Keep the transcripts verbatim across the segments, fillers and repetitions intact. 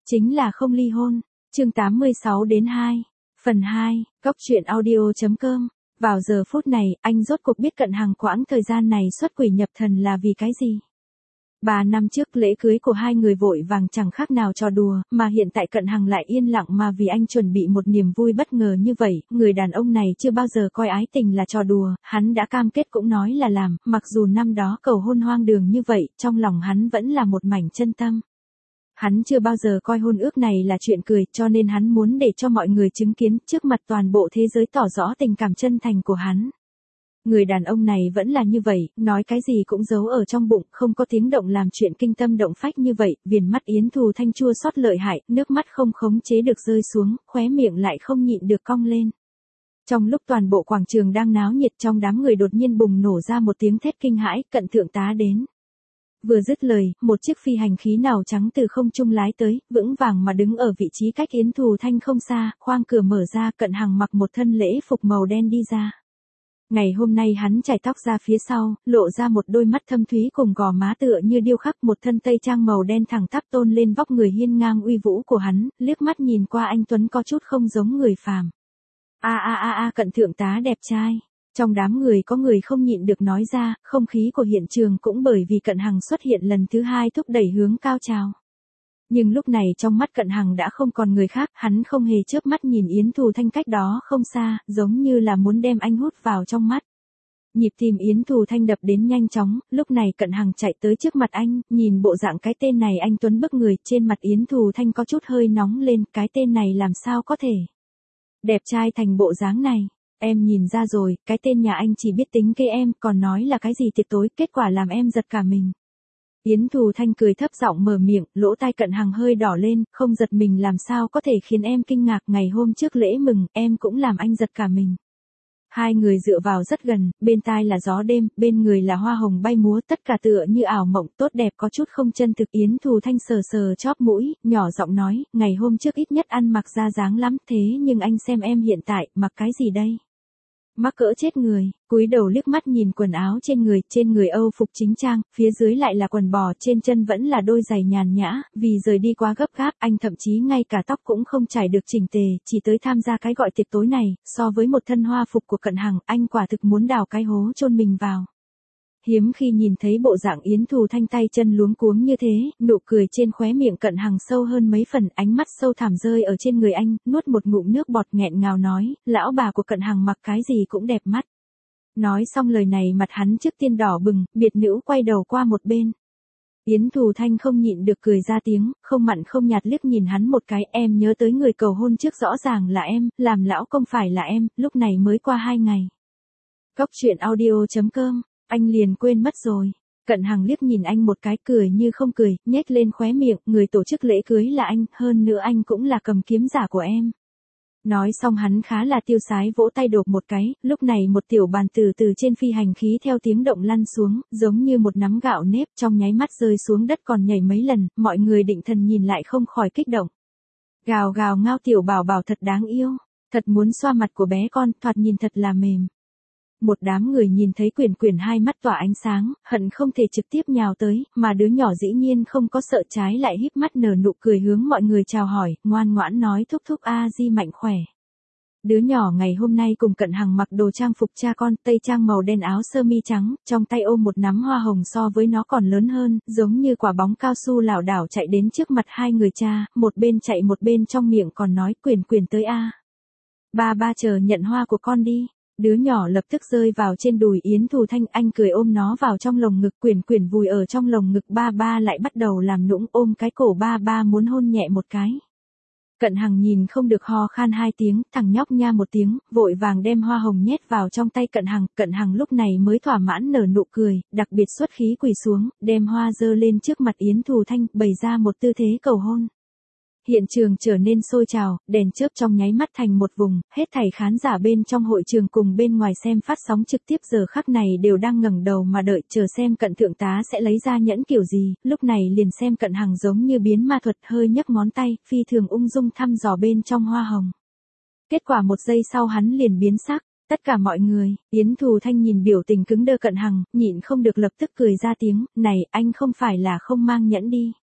chính là không ly hôn. Chương tám mươi sáu đến hai. Phần hai, Cóc truyện audio.com. Vào giờ phút này, anh rốt cuộc biết Cận Hằng quãng thời gian này xuất quỷ nhập thần là vì cái gì. Ba năm trước lễ cưới của hai người vội vàng chẳng khác nào trò đùa, mà hiện tại Cận Hằng lại yên lặng mà vì anh chuẩn bị một niềm vui bất ngờ như vậy. Người đàn ông này chưa bao giờ coi ái tình là trò đùa, hắn đã cam kết cũng nói là làm, mặc dù năm đó cầu hôn hoang đường như vậy, trong lòng hắn vẫn là một mảnh chân tâm. Hắn chưa bao giờ coi hôn ước này là chuyện cười, cho nên hắn muốn để cho mọi người chứng kiến trước mặt toàn bộ thế giới tỏ rõ tình cảm chân thành của hắn. Người đàn ông này vẫn là như vậy, nói cái gì cũng giấu ở trong bụng, không có tiếng động làm chuyện kinh tâm động phách như vậy. Viền mắt Yến Thù Thanh chua xót lợi hại, nước mắt không khống chế được rơi xuống, khóe miệng lại không nhịn được cong lên. Trong lúc toàn bộ quảng trường đang náo nhiệt, trong đám người đột nhiên bùng nổ ra một tiếng thét kinh hãi, Cận thượng tá đến. Vừa dứt lời, một chiếc phi hành khí màu trắng từ không trung lái tới, vững vàng mà đứng ở vị trí cách Yến Thù Thanh không xa, khoang cửa mở ra, Cận Hằng mặc một thân lễ phục màu đen đi ra. Ngày hôm nay hắn chải tóc ra phía sau, lộ ra một đôi mắt thâm thúy cùng gò má tựa như điêu khắc, một thân tây trang màu đen thẳng tắp tôn lên vóc người hiên ngang uy vũ của hắn, liếc mắt nhìn qua anh tuấn có chút không giống người phàm. A a a a Cận thượng tá đẹp trai. Trong đám người có người không nhịn được nói ra, không khí của hiện trường cũng bởi vì Cận Hằng xuất hiện lần thứ hai thúc đẩy hướng cao trào. Nhưng lúc này trong mắt Cận Hằng đã không còn người khác, hắn không hề chớp mắt nhìn Yến Thù Thanh cách đó không xa, giống như là muốn đem anh hút vào trong mắt. Nhịp tim Yến Thù Thanh đập đến nhanh chóng, lúc này Cận Hằng chạy tới trước mặt anh, nhìn bộ dạng cái tên này anh tuấn bức người, trên mặt Yến Thù Thanh có chút hơi nóng lên, cái tên này làm sao có thể đẹp trai thành bộ dáng này. Em nhìn ra rồi, cái tên nhà anh chỉ biết tính kế em, còn nói là cái gì tiệc tối, kết quả làm em giật cả mình. Yến Thù Thanh cười thấp giọng mở miệng, lỗ tai Cận Hằng hơi đỏ lên, không giật mình làm sao có thể khiến em kinh ngạc, ngày hôm trước lễ mừng, em cũng làm anh giật cả mình. Hai người dựa vào rất gần, bên tai là gió đêm, bên người là hoa hồng bay múa, tất cả tựa như ảo mộng, tốt đẹp có chút không chân thực. Yến Thù Thanh sờ sờ chóp mũi, nhỏ giọng nói, ngày hôm trước ít nhất ăn mặc ra dáng lắm, thế nhưng anh xem em hiện tại, mặc cái gì đây? Mắc cỡ chết người, cúi đầu liếc mắt nhìn quần áo trên người, trên người Âu phục chính trang, phía dưới lại là quần bò, trên chân vẫn là đôi giày nhàn nhã, vì rời đi quá gấp gáp, anh thậm chí ngay cả tóc cũng không chải được chỉnh tề, chỉ tới tham gia cái gọi tiệc tối này, so với một thân hoa phục của Cận Hằng, anh quả thực muốn đào cái hố chôn mình vào. Hiếm khi nhìn thấy bộ dạng Yến Thù Thanh tay chân luống cuống như thế, nụ cười trên khóe miệng Cận Hằng sâu hơn mấy phần, ánh mắt sâu thẳm rơi ở trên người anh, nuốt một ngụm nước bọt nghẹn ngào nói, lão bà của Cận Hằng mặc cái gì cũng đẹp mắt. Nói xong lời này mặt hắn trước tiên đỏ bừng, biệt nữ quay đầu qua một bên. Yến Thù Thanh không nhịn được cười ra tiếng, không mặn không nhạt liếc nhìn hắn một cái, em nhớ tới người cầu hôn trước rõ ràng là em, làm lão công phải là em, lúc này mới qua hai ngày. Cóc truyện audio.com. Anh liền quên mất rồi. Cận Hằng liếc nhìn anh một cái, cười như không cười, nhếch lên khóe miệng, người tổ chức lễ cưới là anh, hơn nữa anh cũng là cầm kiếm giả của em. Nói xong hắn khá là tiêu sái vỗ tay đột một cái, lúc này một tiểu bàn từ từ trên phi hành khí theo tiếng động lăn xuống, giống như một nắm gạo nếp, trong nháy mắt rơi xuống đất còn nhảy mấy lần, mọi người định thần nhìn lại không khỏi kích động. Gào gào ngao tiểu bảo bảo thật đáng yêu, thật muốn xoa mặt của bé con, thoạt nhìn thật là mềm. Một đám người nhìn thấy Quyển Quyển hai mắt tỏa ánh sáng, hận không thể trực tiếp nhào tới, mà đứa nhỏ dĩ nhiên không có sợ, trái lại híp mắt nở nụ cười hướng mọi người chào hỏi, ngoan ngoãn nói thúc thúc a di mạnh khỏe. Đứa nhỏ ngày hôm nay cùng Cận Hằng mặc đồ trang phục cha con, tây trang màu đen áo sơ mi trắng, trong tay ôm một nắm hoa hồng so với nó còn lớn hơn, giống như quả bóng cao su lảo đảo chạy đến trước mặt hai người cha, một bên chạy một bên trong miệng còn nói Quyển Quyển tới a. Ba ba chờ nhận hoa của con đi. Đứa nhỏ lập tức rơi vào trên đùi Yến Thù Thanh, anh cười ôm nó vào trong lồng ngực, Quyển Quyển vùi ở trong lồng ngực ba ba lại bắt đầu làm nũng, ôm cái cổ ba ba muốn hôn nhẹ một cái. Cận Hằng nhìn không được ho khan hai tiếng, thằng nhóc nha một tiếng, vội vàng đem hoa hồng nhét vào trong tay Cận Hằng, Cận Hằng lúc này mới thỏa mãn nở nụ cười, đặc biệt xuất khí quỳ xuống, đem hoa dơ lên trước mặt Yến Thù Thanh, bày ra một tư thế cầu hôn. Hiện trường trở nên sôi trào, đèn chớp trong nháy mắt thành một vùng, hết thảy khán giả bên trong hội trường cùng bên ngoài xem phát sóng trực tiếp giờ khắc này đều đang ngẩng đầu mà đợi chờ xem Cận thượng tá sẽ lấy ra nhẫn kiểu gì, lúc này liền xem Cận Hằng giống như biến ma thuật hơi nhấc ngón tay, phi thường ung dung thăm dò bên trong hoa hồng. Kết quả một giây sau hắn liền biến sắc, tất cả mọi người, Yến Thù Thanh nhìn biểu tình cứng đơ Cận Hằng, nhịn không được lập tức cười ra tiếng, này anh không phải là không mang nhẫn đi.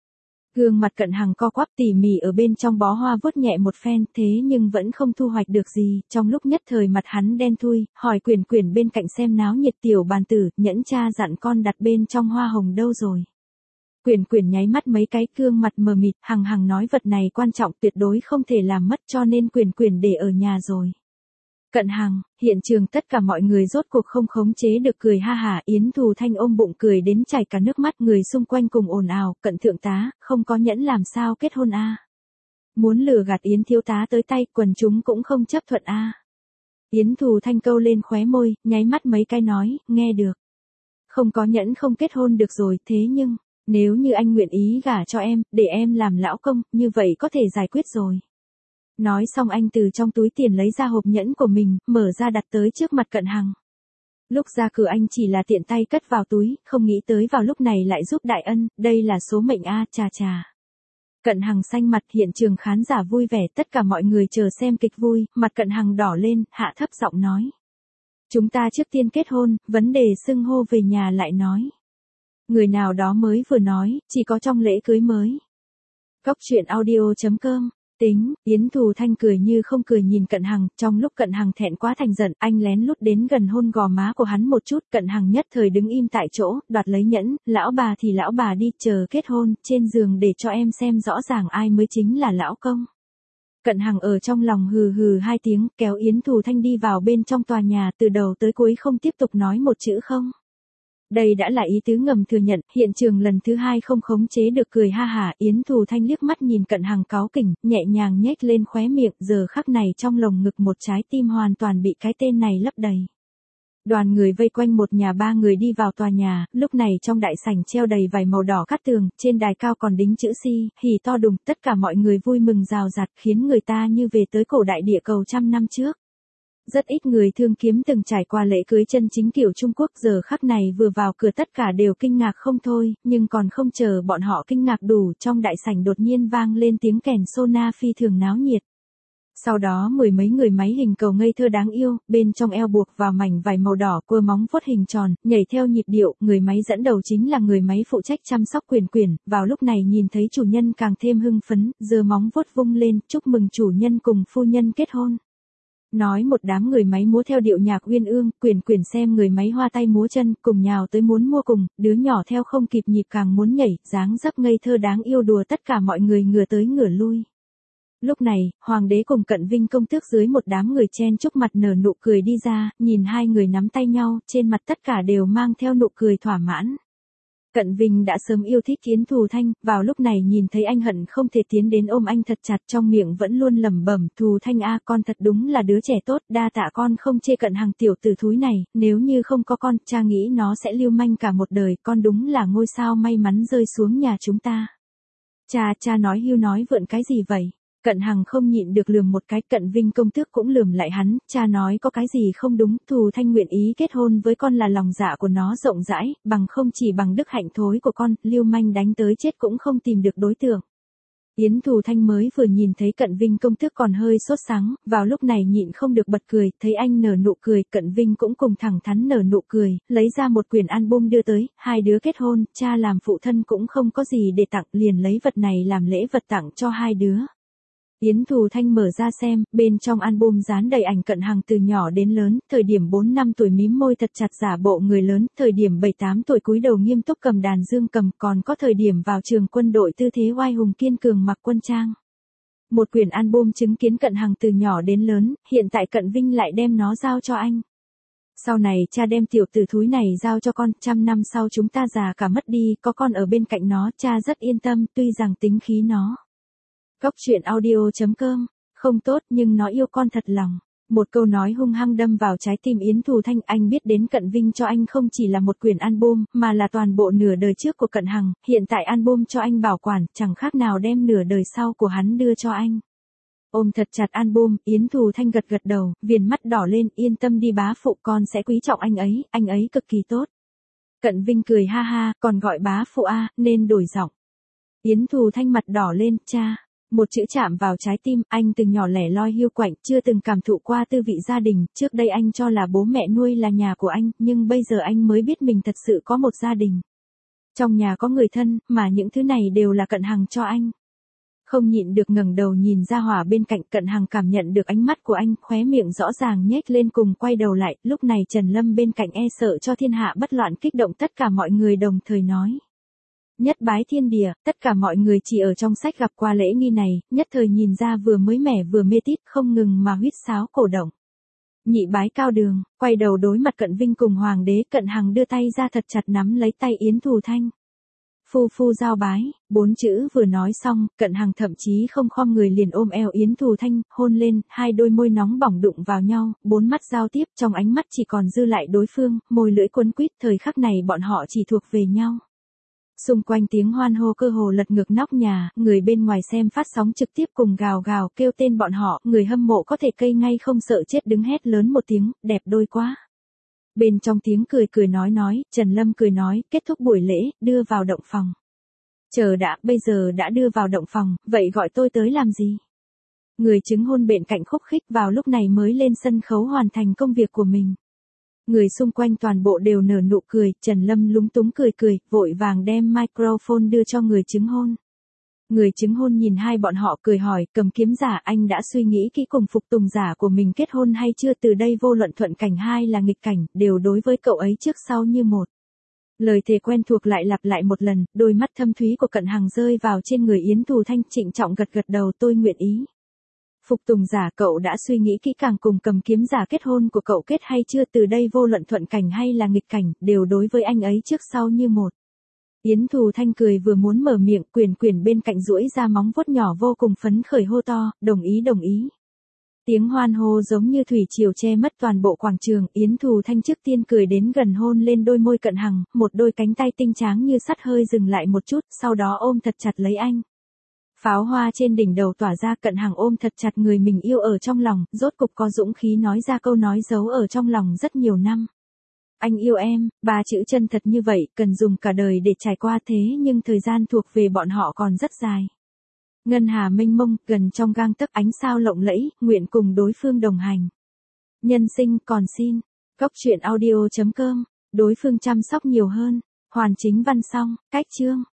Gương mặt Cận Hằng co quắp tỉ mỉ ở bên trong bó hoa vuốt nhẹ một phen thế nhưng vẫn không thu hoạch được gì, trong lúc nhất thời mặt hắn đen thui, hỏi Quyển Quyển bên cạnh xem náo nhiệt tiểu bàn tử, nhẫn cha dặn con đặt bên trong hoa hồng đâu rồi. Quyển Quyển nháy mắt mấy cái, gương mặt mờ mịt, Hằng Hằng nói vật này quan trọng tuyệt đối không thể làm mất cho nên Quyển Quyển để ở nhà rồi. Cận Hằng, hiện trường tất cả mọi người rốt cuộc không khống chế được cười ha hả, Yến Thù Thanh ôm bụng cười đến chảy cả nước mắt, người xung quanh cùng ồn ào, Cận thượng tá, không có nhẫn làm sao kết hôn a? Muốn lừa gạt Yến thiếu tá tới tay, quần chúng cũng không chấp thuận a. Yến Thù Thanh câu lên khóe môi, nháy mắt mấy cái nói, nghe được. Không có nhẫn không kết hôn được rồi, thế nhưng, nếu như anh nguyện ý gả cho em, để em làm lão công, như vậy có thể giải quyết rồi. Nói xong anh từ trong túi tiền lấy ra hộp nhẫn của mình, mở ra đặt tới trước mặt Cận Hằng. Lúc ra cửa anh chỉ là tiện tay cất vào túi, không nghĩ tới vào lúc này lại giúp đại ân, đây là số mệnh a, chà chà. Cận Hằng xanh mặt, hiện trường khán giả vui vẻ, tất cả mọi người chờ xem kịch vui, mặt Cận Hằng đỏ lên, hạ thấp giọng nói. Chúng ta trước tiên kết hôn, vấn đề xưng hô về nhà lại nói. Người nào đó mới vừa nói, chỉ có trong lễ cưới mới. Góc truyện audio chấm com. Tính, Yến Thù Thanh cười như không cười nhìn Cận Hằng, trong lúc Cận Hằng thẹn quá thành giận, anh lén lút đến gần hôn gò má của hắn một chút, Cận Hằng nhất thời đứng im tại chỗ, đoạt lấy nhẫn, lão bà thì lão bà đi, chờ kết hôn, trên giường để cho em xem rõ ràng ai mới chính là lão công. Cận Hằng ở trong lòng hừ hừ hai tiếng, kéo Yến Thù Thanh đi vào bên trong tòa nhà, từ đầu tới cuối không tiếp tục nói một chữ không. Đây đã là ý tứ ngầm thừa nhận, hiện trường lần thứ hai không khống chế được cười ha hả, Yến Thù Thanh liếc mắt nhìn Cận Hằng cáu kỉnh, nhẹ nhàng nhếch lên khóe miệng, giờ khắc này trong lồng ngực một trái tim hoàn toàn bị cái tên này lấp đầy. Đoàn người vây quanh một nhà ba người đi vào tòa nhà, lúc này trong đại sảnh treo đầy vải màu đỏ cát tường, trên đài cao còn đính chữ si, hỉ to đùng, tất cả mọi người vui mừng rào rạt khiến người ta như về tới cổ đại địa cầu trăm năm trước. Rất ít người thương kiếm từng trải qua lễ cưới chân chính kiểu Trung Quốc giờ khắc này vừa vào cửa tất cả đều kinh ngạc không thôi, nhưng còn không chờ bọn họ kinh ngạc đủ, trong đại sảnh đột nhiên vang lên tiếng kèn sona phi thường náo nhiệt. Sau đó mười mấy người máy hình cầu ngây thơ đáng yêu, bên trong eo buộc vào mảnh vải màu đỏ cua móng vuốt hình tròn, nhảy theo nhịp điệu, người máy dẫn đầu chính là người máy phụ trách chăm sóc Quyển Quyển, vào lúc này nhìn thấy chủ nhân càng thêm hưng phấn, giơ móng vuốt vung lên, chúc mừng chủ nhân cùng phu nhân kết hôn. Nói một đám người máy múa theo điệu nhạc uyên ương, Quyển Quyển xem người máy hoa tay múa chân, cùng nhào tới muốn mua cùng, đứa nhỏ theo không kịp nhịp càng muốn nhảy, dáng dấp ngây thơ đáng yêu đùa tất cả mọi người ngửa tới ngửa lui. Lúc này, Hoàng đế cùng Cận Vinh công tước dưới một đám người chen chúc mặt nở nụ cười đi ra, nhìn hai người nắm tay nhau, trên mặt tất cả đều mang theo nụ cười thỏa mãn. Cận Vinh đã sớm yêu thích Yến Thù Thanh, vào lúc này nhìn thấy anh hận không thể tiến đến ôm anh thật chặt, trong miệng vẫn luôn lẩm bẩm, Thù Thanh a, con thật đúng là đứa trẻ tốt, đa tạ con không chê Cận Hằng tiểu tử thúi này, nếu như không có con, cha nghĩ nó sẽ lưu manh cả một đời, con đúng là ngôi sao may mắn rơi xuống nhà chúng ta. Cha, cha nói hưu nói vượn cái gì vậy? Cận Hằng không nhịn được lườm một cái, Cận Vinh công tước cũng lườm lại hắn, cha nói có cái gì không đúng, Thù Thanh nguyện ý kết hôn với con là lòng dạ của nó rộng rãi, bằng không chỉ bằng đức hạnh thối của con, lưu manh đánh tới chết cũng không tìm được đối tượng. Yến Thù Thanh mới vừa nhìn thấy Cận Vinh công tước còn hơi sốt sắng, vào lúc này nhịn không được bật cười, thấy anh nở nụ cười, Cận Vinh cũng cùng thẳng thắn nở nụ cười, lấy ra một quyển album đưa tới, hai đứa kết hôn, cha làm phụ thân cũng không có gì để tặng, liền lấy vật này làm lễ vật tặng cho hai đứa. Yến Thù Thanh mở ra xem, bên trong album dán đầy ảnh Cận Hằng từ nhỏ đến lớn, thời điểm bốn năm tuổi mím môi thật chặt giả bộ người lớn, thời điểm bảy tám tuổi cúi đầu nghiêm túc cầm đàn dương cầm, còn có thời điểm vào trường quân đội tư thế oai hùng kiên cường mặc quân trang. Một quyển album chứng kiến Cận Hằng từ nhỏ đến lớn, hiện tại Cận Vinh lại đem nó giao cho anh. Sau này cha đem tiểu tử thúi này giao cho con, trăm năm sau chúng ta già cả mất đi, có con ở bên cạnh nó, cha rất yên tâm, tuy rằng tính khí nó. Góc truyện audio chấm com, không tốt nhưng nó yêu con thật lòng. Một câu nói hung hăng đâm vào trái tim Yến Thù Thanh, anh biết đến Cận Vinh cho anh không chỉ là một quyển album, mà là toàn bộ nửa đời trước của Cận Hằng, hiện tại album cho anh bảo quản, chẳng khác nào đem nửa đời sau của hắn đưa cho anh. Ôm thật chặt album, Yến Thù Thanh gật gật đầu, viền mắt đỏ lên, yên tâm đi bá phụ, con sẽ quý trọng anh ấy, anh ấy cực kỳ tốt. Cận Vinh cười ha ha, còn gọi bá phụ a, nên đổi giọng. Yến Thù Thanh mặt đỏ lên, cha. Một chữ chạm vào trái tim, anh từ nhỏ lẻ loi hiu quạnh, chưa từng cảm thụ qua tư vị gia đình, trước đây anh cho là bố mẹ nuôi là nhà của anh, nhưng bây giờ anh mới biết mình thật sự có một gia đình. Trong nhà có người thân, mà những thứ này đều là Cận Hằng cho anh. Không nhịn được ngẩng đầu nhìn ra hỏa bên cạnh, Cận Hằng cảm nhận được ánh mắt của anh, khóe miệng rõ ràng nhếch lên cùng quay đầu lại, lúc này Trần Lâm bên cạnh e sợ cho thiên hạ bất loạn kích động tất cả mọi người đồng thời nói. Nhất bái thiên địa, tất cả mọi người chỉ ở trong sách gặp qua lễ nghi này, nhất thời nhìn ra vừa mới mẻ vừa mê tít không ngừng mà huýt sáo cổ động. Nhị bái cao đường, quay đầu đối mặt Cận Vinh cùng Hoàng đế, Cận Hằng đưa tay ra thật chặt nắm lấy tay Yến Thù Thanh. Phu phu giao bái, bốn chữ vừa nói xong, Cận Hằng thậm chí không khom người liền ôm eo Yến Thù Thanh, hôn lên, hai đôi môi nóng bỏng đụng vào nhau, bốn mắt giao tiếp, trong ánh mắt chỉ còn dư lại đối phương, môi lưỡi quấn quýt, thời khắc này bọn họ chỉ thuộc về nhau. Xung quanh tiếng hoan hô cơ hồ lật ngược nóc nhà, người bên ngoài xem phát sóng trực tiếp cùng gào gào kêu tên bọn họ, người hâm mộ có thể cây ngay không sợ chết đứng hét lớn một tiếng, đẹp đôi quá. Bên trong tiếng cười cười nói nói, Trần Lâm cười nói, kết thúc buổi lễ, đưa vào động phòng. Chờ đã, bây giờ đã đưa vào động phòng, vậy gọi tôi tới làm gì? Người chứng hôn bên cạnh khúc khích vào lúc này mới lên sân khấu hoàn thành công việc của mình. Người xung quanh toàn bộ đều nở nụ cười, Trần Lâm lúng túng cười cười, vội vàng đem microphone đưa cho người chứng hôn. Người chứng hôn nhìn hai bọn họ cười hỏi, Cầm Kiếm Giả, anh đã suy nghĩ kỹ cùng phục tùng giả của mình kết hôn hay chưa? Từ đây vô luận thuận cảnh hay là nghịch cảnh, đều đối với cậu ấy trước sau như một. Lời thề quen thuộc lại lặp lại một lần, đôi mắt thâm thúy của Cận Hằng rơi vào trên người Yến Thù Thanh, trịnh trọng gật gật đầu, tôi nguyện ý. Phục tùng giả, cậu đã suy nghĩ kỹ càng cùng Cầm Kiếm Giả kết hôn của cậu kết hay chưa? Từ đây vô luận thuận cảnh hay là nghịch cảnh, đều đối với anh ấy trước sau như một. Yến Thù Thanh cười vừa muốn mở miệng, Quyền Quyền bên cạnh duỗi ra móng vuốt nhỏ vô cùng phấn khởi hô to, đồng ý đồng ý. Tiếng hoan hô giống như thủy triều che mất toàn bộ quảng trường, Yến Thù Thanh trước tiên cười đến gần hôn lên đôi môi Cận Hằng, một đôi cánh tay tinh tráng như sắt hơi dừng lại một chút, sau đó ôm thật chặt lấy anh. Pháo hoa trên đỉnh đầu tỏa ra, Cận Hằng ôm thật chặt người mình yêu ở trong lòng, rốt cục có dũng khí nói ra câu nói giấu ở trong lòng rất nhiều năm. Anh yêu em, ba chữ chân thật như vậy, cần dùng cả đời để trải qua, thế nhưng thời gian thuộc về bọn họ còn rất dài. Ngân hà mênh mông, gần trong gang tấc, ánh sao lộng lẫy, nguyện cùng đối phương đồng hành. Nhân sinh còn xin. Góc truyện audio chấm com, đối phương chăm sóc nhiều hơn. Hoàn Chính Văn xong, cách chương.